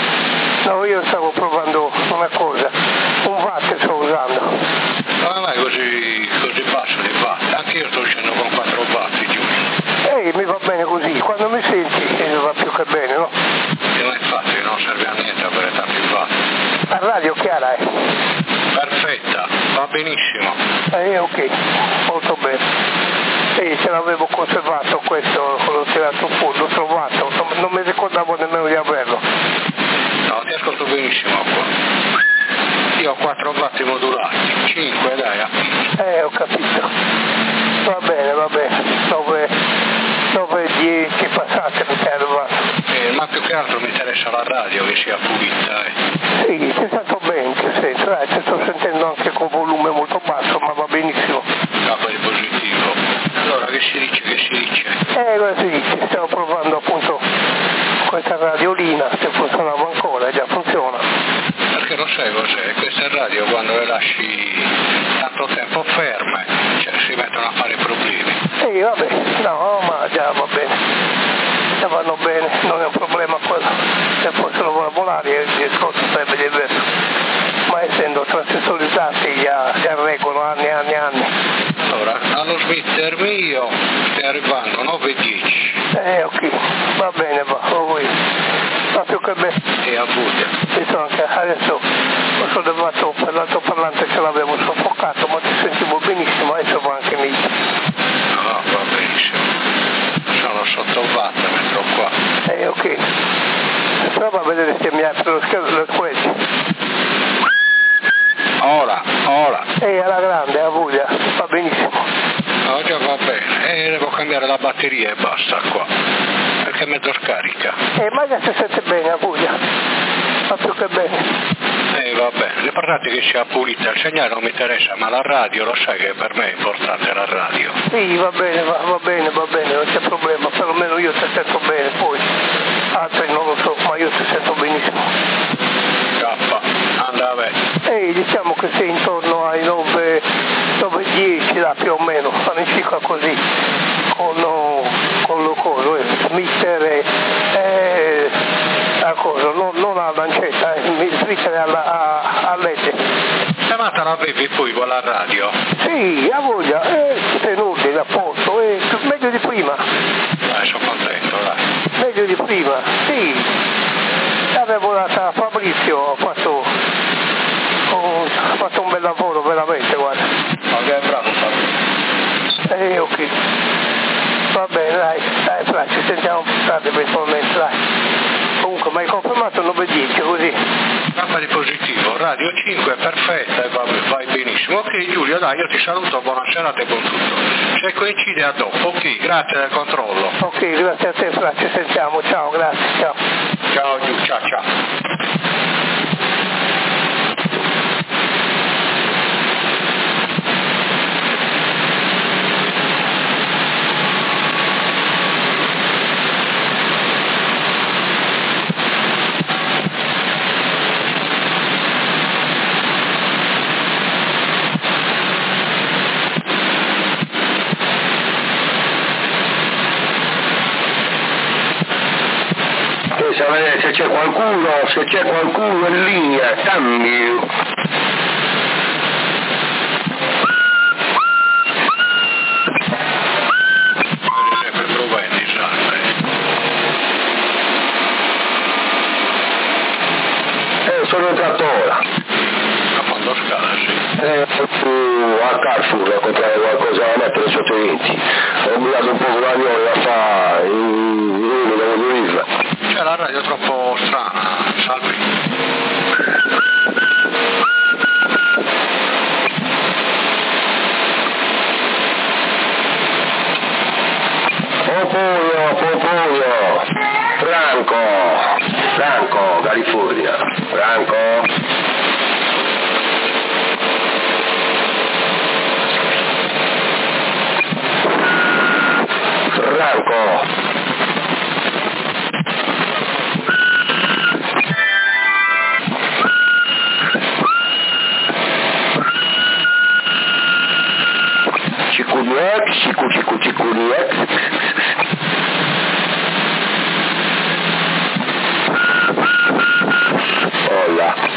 No, io stavo provando una cosa. Un watt sto usando. Ma non è così, così basso di watt. Anche io sto uscendo con quattro watt, Giulio. Eh, mi va bene così. Quando mi senti, eh, va più che bene, no? E ma infatti non serve a niente avere tanti watt. La radio chiara è? Perfetta, va benissimo. Eh, ok, molto bene. Sì, ce l'avevo conservato questo, l'ho tirato fuori, l'ho trovato, non, non mi ricordavo nemmeno di averlo. No, ti ascolto benissimo qua. Io ho quattro watt modulati, cinque dai, a Eh, ho capito. Va bene, va bene. nove e dieci passate mi serve. Eh, ma più che altro mi interessa la radio che sia pulita, eh. Sì, sei stato bene, che sento, dai, ti sto sentendo anche con volume molto basso, ma va benissimo. Capo di positivo. Allora che si dice, che si dice? Eh, cosa si dice? Stiamo provando appunto questa radiolina, se funzionava ancora, già funziona. Perché lo sai cos'è? Queste radio quando le lasci tanto tempo ferme, cioè si mettono a fare problemi. Sì, vabbè, no, ma già va bene. Già vanno bene, non è un problema quello. Se fossero volare il discorso sarebbe diverso. Ma essendo transessorizzati già, già reggono anni e anni e anni. Allora, allo smitter mio stai arrivando nove e dieci. Eh, ok, va bene, va, lo vuoi. Va più che bene. E a Budia. Mi sono anche adesso ho sollevato per l'altoparlante che l'avevo soffocato, ma ti sentivo benissimo, adesso va anche meglio. No, va benissimo. Sono sotto watt, metto qua. Eh, ok. Prova a vedere se mi apre lo schermo, lo squello. Ora, ora. Ehi, alla grande, a voglia, va benissimo. No, già va bene. E devo cambiare la batteria e basta qua. Perché è mezzo scarica. Eh, ma già si sente bene, a voglia. Va più che bene. Eh, va bene. L'importante è che sia pulita. Il segnale non mi interessa, ma la radio, lo sai che per me è importante la radio. Sì, va bene, va, va bene, va bene, non c'è problema. Perlomeno io ti sento bene, poi altri non lo so, ma io ti sento benissimo. K, anda a vedere. Ehi, diciamo che sei intorno ai nove e dieci là più o meno, all'incirca così, con, con lo coso, eh, smitter e eh, la cosa, non, non alla lancetta, eh, smitter alla, a, a led. Chiamata l'avevi poi con la radio? Sì, a voglia, eh, tutto in ordine, a posto, eh, meglio di prima. Dai, sono contento, dai. Meglio di prima, sì. L'avevo data a Fabrizio, ho fatto, ho fatto un bel lavoro veramente, guarda. Ma che è bravo Fabrizio. Eh, ok. Va bene, dai, dai, Fra, ci sentiamo più tardi eventualmente, dai. Comunque, mi hai confermato il nove dieci, così. K di positivo, radio cinque, perfetta, e va, vai benissimo. Ok Giulio, dai, io ti saluto, buona serata e buon tutto. Se coincide a dopo, ok, grazie del controllo. Ok, grazie a te, Fra, ci sentiamo, ciao, grazie, ciao. Ciao Giù, ciao ciao. Se c'è qualcuno, se c'è qualcuno in linea, cambio. Sempre provando in salve. Eh, sono entrato ora. A fondo scala, sì. Eh, a Carrefour a comprare qualcosa da mettere sotto i denti. Ho mirato un po' con la gnoglia a fare in devo dirla. Cioè la radio è troppo strana, Salvi. Populo, Populo, Franco, Franco, California, Franco. ex, cicu cicu cicu di ex. Hola.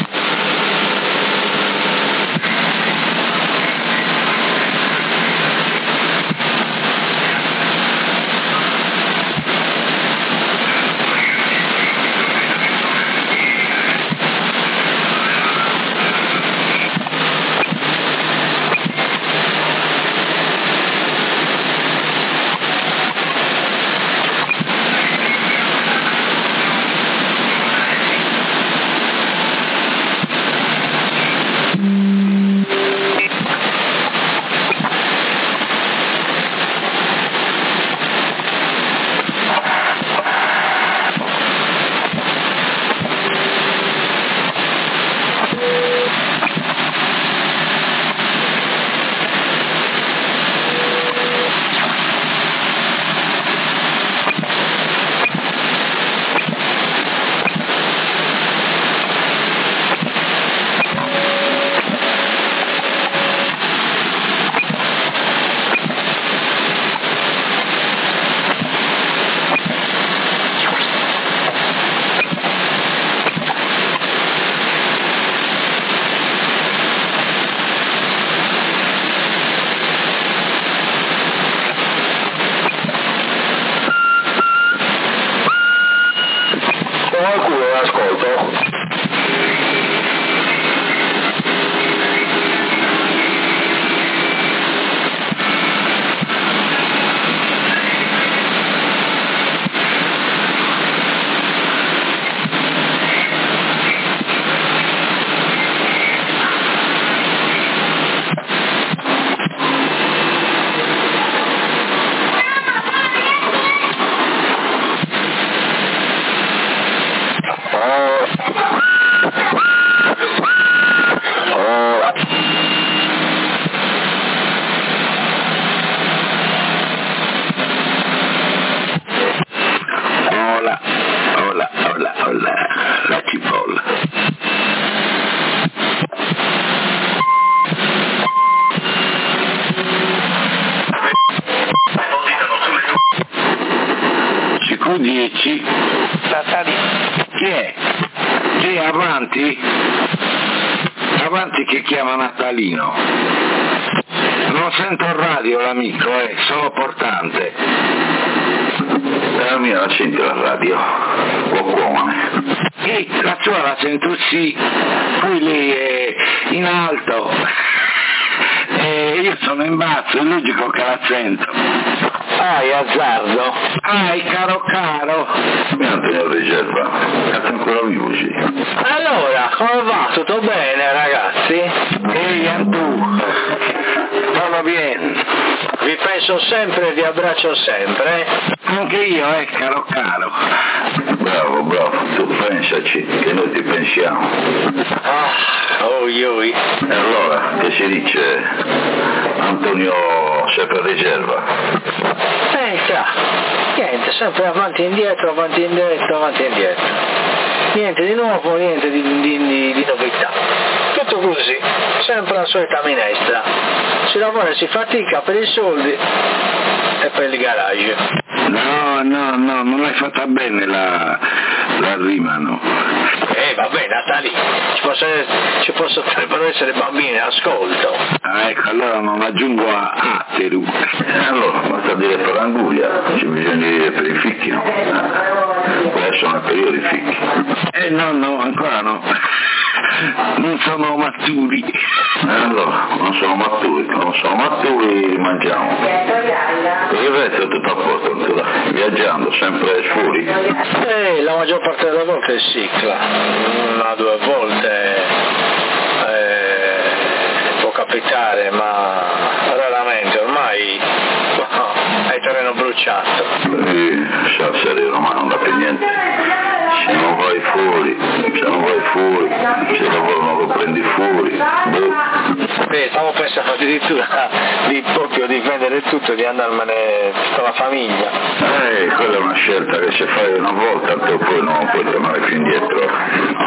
dieci. Chi è? Chi è avanti? Avanti che chiama Natalino. Non sento il radio l'amico, eh, sono portante. La mia la sento la radio, qualcuno. E la sua la sento sì, poi lei è in alto. E io sono in basso, è logico che la sento. Ah, è azzardo. Ah, caro caro. Mi hanno riserva, è ancora vivo, sì. Allora, come va? Tutto bene, ragazzi? Ehi, tu. Todo bien. Vi penso sempre e vi abbraccio sempre. Anche io, eh, caro caro. Bravo, bravo, tu pensaci, che noi ti pensiamo. Ah, oi oi. E allora, che si dice? Antonio sempre riserva. Eh già, niente, sempre avanti e indietro, avanti e indietro, avanti e indietro. Niente di nuovo, niente di, di, di, di novità. Tutto così, sempre la solita minestra. Si lavora e si fatica per i soldi e per il garage. No, no, no, non l'hai fatta bene la, la rima, no. Eh vabbè, Natali, ci, posso, ci posso, potrebbero essere bambini in ascolto. Ah, ecco, allora non aggiungo a Ateru. Eh, allora, basta dire per l'Anguria, ci bisogna dire per i ficchi, no? Eh, adesso è un periodo di ficchi. Eh no, no, ancora no. Non sono maturi. Eh, allora, non sono maturi, non sono maturi, mangiamo. Per il resto è tutto a posto, viaggiando, sempre fuori. Eh, la maggior parte delle volte è cicla, una o due volte eh, può capitare, ma raramente, ormai oh, è terreno bruciato. Sì, sa sereno, ma non dà più niente. Se non vai fuori, se non vai fuori, se il lavoro non lo prendi fuori. Beh, stavo pensando addirittura di proprio di vendere tutto e di andarmene tutta la famiglia. Eh, quella è una scelta che se fai una volta poi non puoi tornare più indietro.